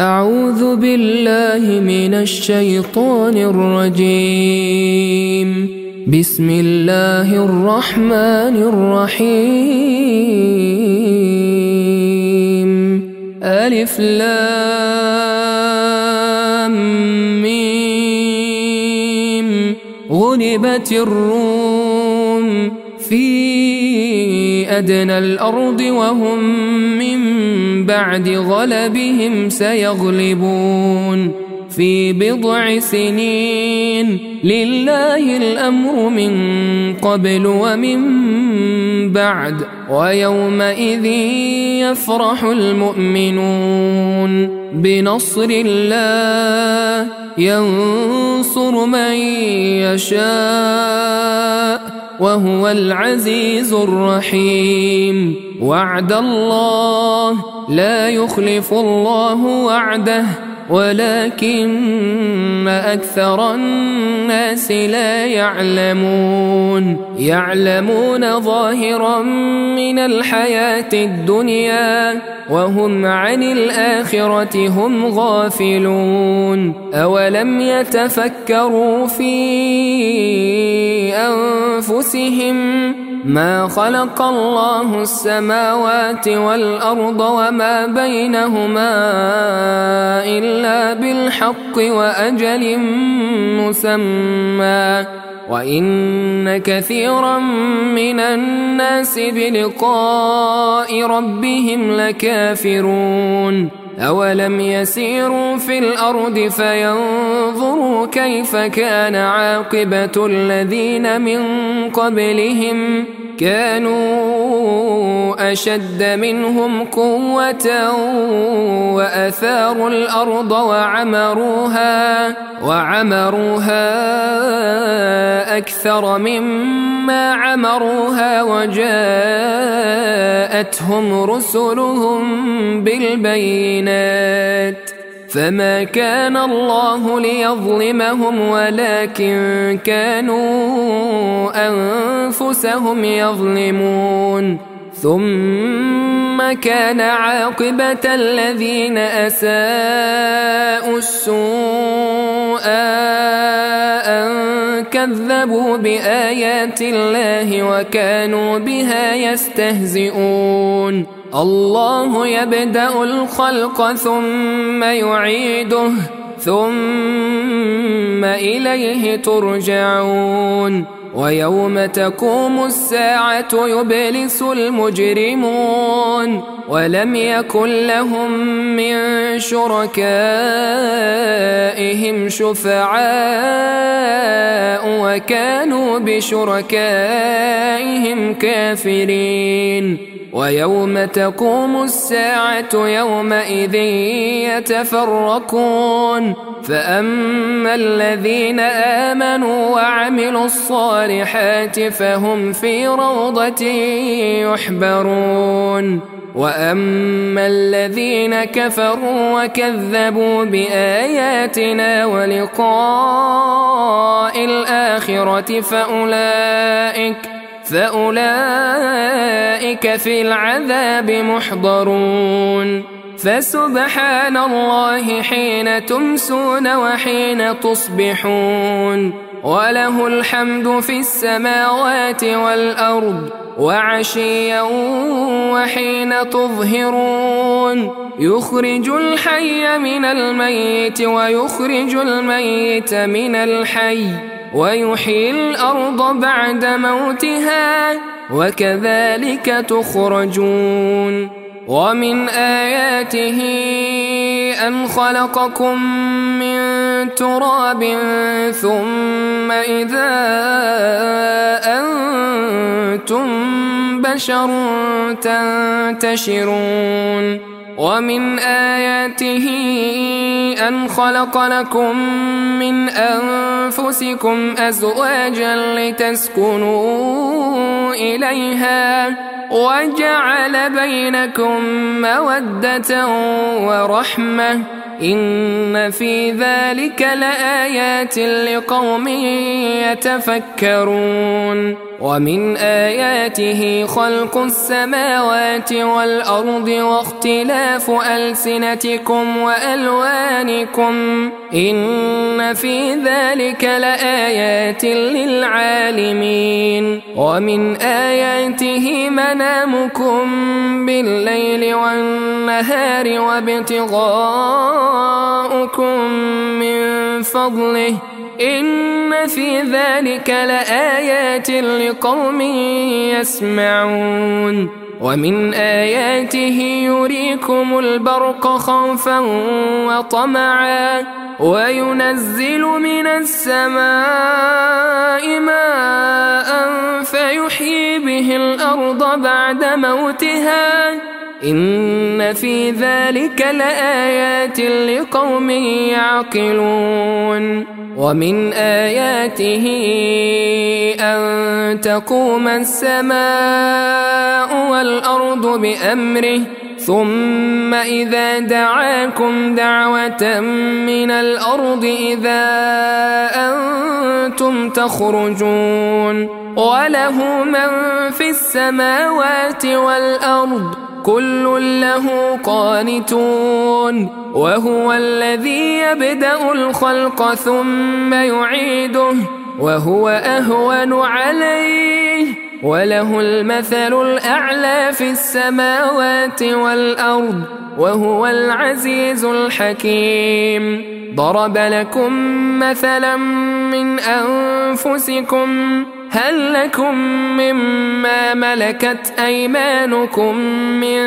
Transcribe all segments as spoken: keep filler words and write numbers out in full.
أعوذ بالله من الشيطان الرجيم. بسم الله الرحمن الرحيم. ألف لام ميم. غلبت الروم في أدنى الأرض وهم من بعد غلبهم سيغلبون في بضع سنين. لله الأمر من قبل ومن بعد ويومئذ يفرح المؤمنون بنصر الله ينصر من يشاء وهو العزيز الرحيم. وعد الله لا يخلف الله وعده ولكن أكثر الناس لا يعلمون. يعلمون ظاهرا من الحياة الدنيا وهم عن الآخرة هم غافلون. أولم يتفكروا في أنفسهم ما خلق الله السماوات والأرض وما بينهما إلا بالحق وأجل مسمى وإن كثيرا من الناس بلقاء ربهم لكافرون. أولم يسيروا في الأرض فينظروا كيف كان عاقبة الذين من قبلهم كانوا أشد منهم قوة وأثاروا الأرض وعمروها وعمروها أكثر مما عمروها وجاءتهم رسلهم بالبينات فما كان الله ليظلمهم ولكن كانوا أنفسهم يظلمون. ثم كان عاقبة الذين أساءوا السوء أن كذبوا بآيات الله وكانوا بها يستهزئون. الله يبدأ الخلق ثم يعيده ثم إليه ترجعون. ويوم تقوم الساعة يبلس المجرمون ولم يكن لهم من شركائهم شفعاء وكانوا بشركائهم كافرين. ويوم تقوم الساعة يومئذ يتفرقون فأما الذين آمنوا وعملوا الصالحات فهم في روضة يحبرون وأما الذين كفروا وكذبوا بآياتنا ولقاء الآخرة فأولئك فأولئك في العذاب محضرون. فسبحان الله حين تمسون وحين تصبحون وله الحمد في السماوات والأرض وعشيا وحين تظهرون. يخرج الحي من الميت ويخرج الميت من الحي ويحيي الأرض بعد موتها وكذلك تخرجون. ومن آياته أن خلقكم من تراب ثم إذا أنتم بشر تنتشرون. ومن آياته أن خلق لكم من أنفسكم أزواجا لتسكنوا إليها وجعل بينكم مودة ورحمة إن في ذلك لآيات لقوم يتفكرون. ومن آياته خلق السماوات والأرض واختلاف ألسنتكم وألوانكم إن في ذلك لآيات للعالمين ومن آياته منامكم بالليل والنهار وابتغاؤكم من فضله إن في ذلك لآيات لقوم يسمعون ومن آياته يريكم البرق خوفا وطمعا وينزل من السماء ماء فيحيي به الأرض بعد موتها إن في ذلك لآيات لقوم يعقلون ومن آياته أن تقوم السماء والأرض بأمره ثم إذا دعاكم دعوة من الأرض إذا أنتم تخرجون وله من في السماوات والأرض كل له قانتون وهو الذي يبدأ الخلق ثم يعيده وهو أهون عليه وله المثل الأعلى في السماوات والأرض وهو العزيز الحكيم ضرب لكم مثلا من أنفسكم هل لكم مما ملكت أيمانكم من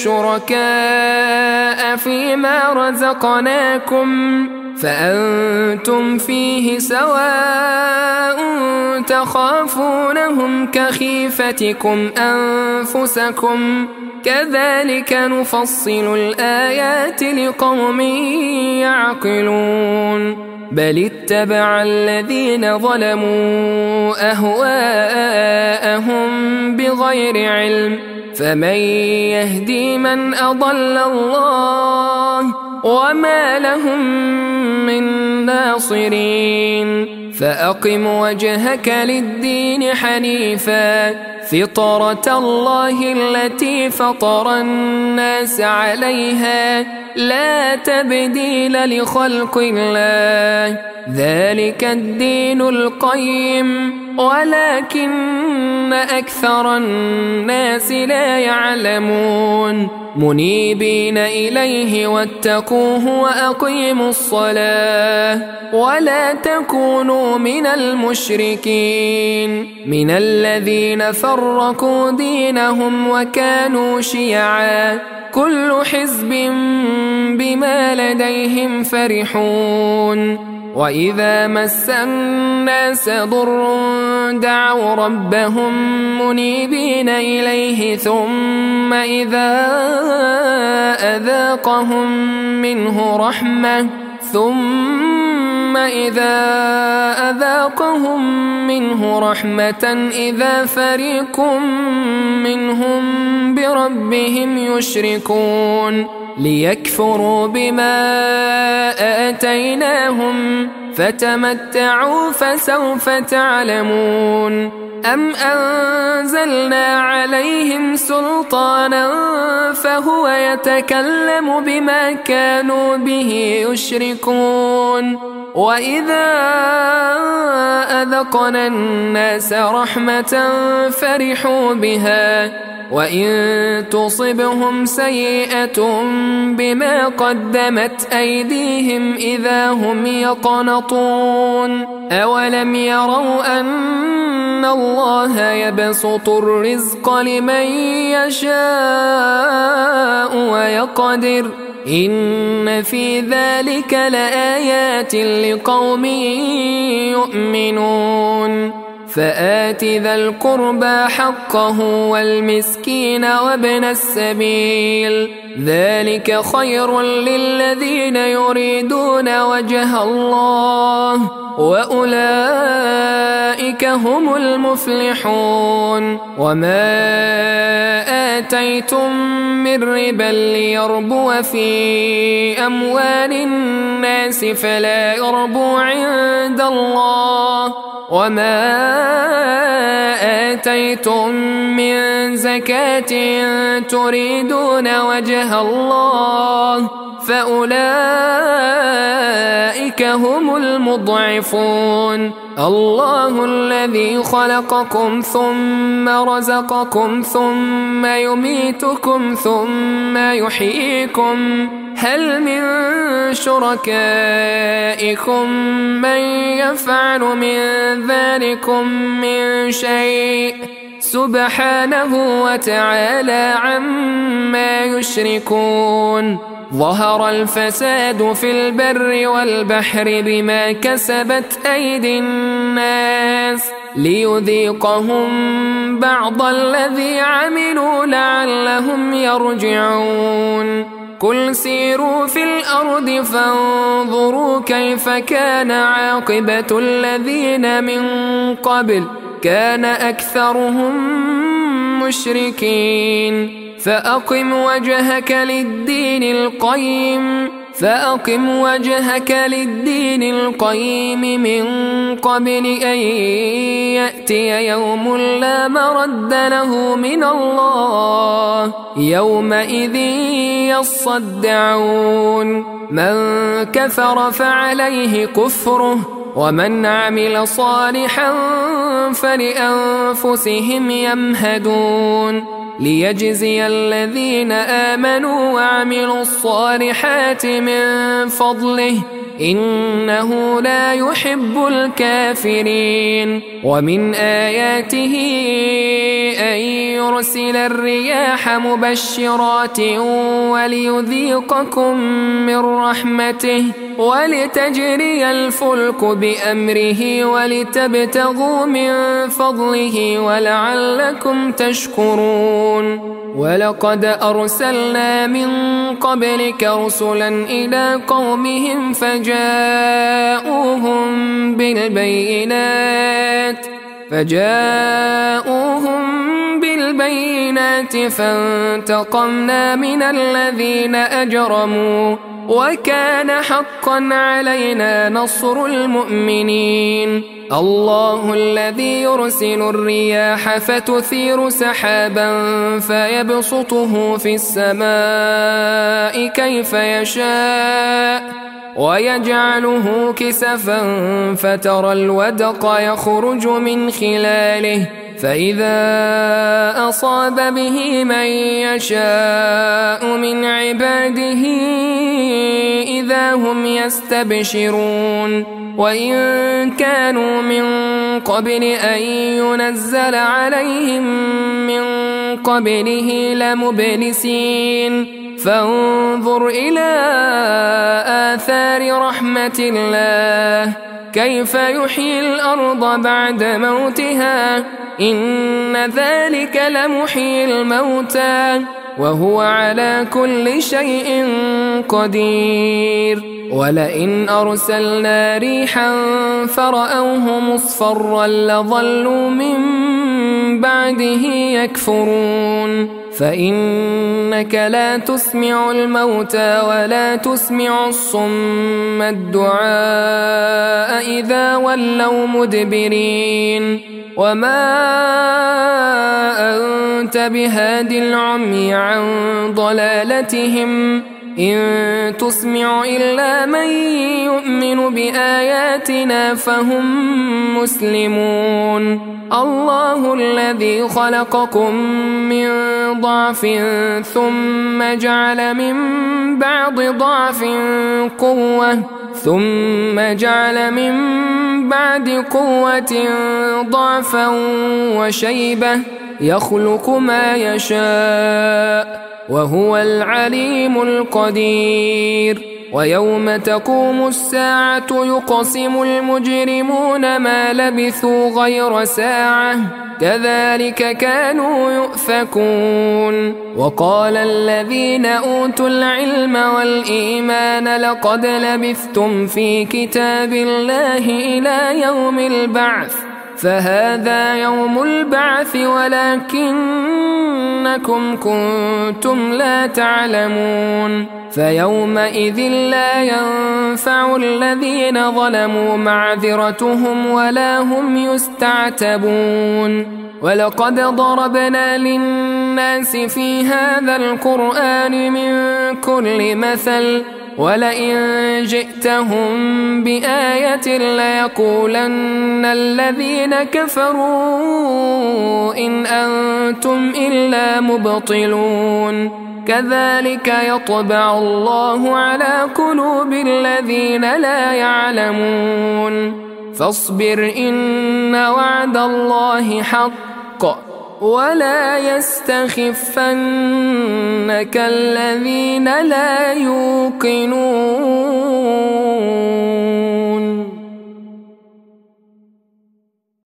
شركاء فيما رزقناكم فأنتم فيه سواء تخافونهم كخيفتكم أنفسكم كذلك نفصل الآيات لقوم يعقلون بل اتبع الذين ظلموا أهواءهم بغير علم فمن يهدي من أضل الله وما لهم من ناصرين فأقم وجهك للدين حنيفا فطرة الله التي فطر الناس عليها لا تبديل لخلق الله ذلك الدين القيم ولكن أكثر الناس لا يعلمون منيبين إليه واتقوه وأقيموا الصلاة ولا تكونوا من المشركين من الذين فرقوا دينهم وكانوا شيعا كل حزب بما لديهم فرحون وإذا مس الناس ضر دعوا ربهم منيبين إليه ثم إذا أذاقهم منه رحمة ثم إذا أذاقهم منه رحمة إذا فريق منهم بربهم يشركون ليكفروا بما آتيناهم فتمتعوا فسوف تعلمون أم أنزلنا عليهم سلطانا فهو يتكلم بما كانوا به يشركون وإذا أذقنا الناس رحمة فرحوا بها وإن تصبهم سيئة بما قدمت أيديهم إذا هم يقنطون أولم يروا أن الله يبسط الرزق لمن يشاء ويقدر إن في ذلك لآيات لقوم يؤمنون فآت ذا القربى حقه والمسكين وابن السبيل ذلك خير للذين يريدون وجه الله وأولئك هم المفلحون وما آتيتم من ربا ليربو في أموال الناس فلا يربو عند الله وما آتيتم من زكاة تريدون وجه الله فأولئك هم المضعفون. الله الذي خلقكم ثم رزقكم ثم يميتكم ثم يحييكم هل من شركائكم من يفعل من ذلكم من شيء سبحانه وتعالى عما يشركون. ظهر الفساد في البر والبحر بما كسبت أيدي الناس ليذيقهم بعض الذي عملوا لعلهم يرجعون. قل سيروا في الأرض فانظروا كيف كان عاقبة الذين من قبل كان أكثرهم مشركين. فأقم وجهك للدين القيم فأقم وجهك للدين القيم من قبل أن يأتي يوم لا مرد له من الله يومئذ يصدعون. من كفر فعليه كفره ومن عمل صالحا فلأنفسهم يمهدون. ليجزي الذين آمنوا وعملوا الصالحات من فضله إنه لا يحب الكافرين. ومن آياته أن يرسل الرياح مبشرات وليذيقكم من رحمته ولتجري الفلك بأمره ولتبتغوا من فضله ولعلكم تشكرون. ولقد أرسلنا من قبلك رسلا إلى قومهم فجاءوهم بالبينات فجاءوهم بالبينات فانتقمنا من الذين أجرموا وكان حقا علينا نصر المؤمنين. الله الذي يرسل الرياح فتثير سحابا فيبسطه في السماء كيف يشاء ويجعله كسفا فترى الودق يخرج من خلاله فإذا أصاب به من يشاء من عباده إذا هم يستبشرون. وإن كانوا من قبل أن ينزل عليهم من قبله لمبلسين. فانظر إلى آثار رحمة الله كيف يحيي الأرض بعد موتها إن ذلك لمحيي الموتى وهو على كل شيء قدير. ولئن أرسلنا ريحا فرأوه مصفرا لظلوا من بعده يكفرون. فإنك لا تسمع الموتى ولا تسمع الصم الدعاء إذا ولوا مدبرين. وما أنت بهاد العمي عن ضلالتهم إن تسمع إلا من يؤمن بآياتنا فهم مسلمون. الله الذي خلقكم من ضعف ثم جعل من بعد ضعف قوة ثم جعل من بعد قوة ضعفا وشيبة يخلق ما يشاء وهو العليم القدير. ويوم تقوم الساعة يقسم المجرمون ما لبثوا غير ساعة كذلك كانوا يؤفكون. وقال الذين أوتوا العلم والإيمان لقد لبثتم في كتاب الله إلى يوم البعث فهذا يوم البعث ولكنكم كنتم لا تعلمون. فيومئذ لا ينفع الذين ظلموا معذرتهم ولا هم يستعتبون ولقد ضربنا للناس في هذا القرآن من كل مثل ولئن جئتهم بآية ليقولن الذين كفروا إن أنتم إلا مبطلون كذلك يطبع الله على قلوب الذين لا يعلمون فاصبر إن وعد الله حق ولا يستخفنك الذين لا يوقنون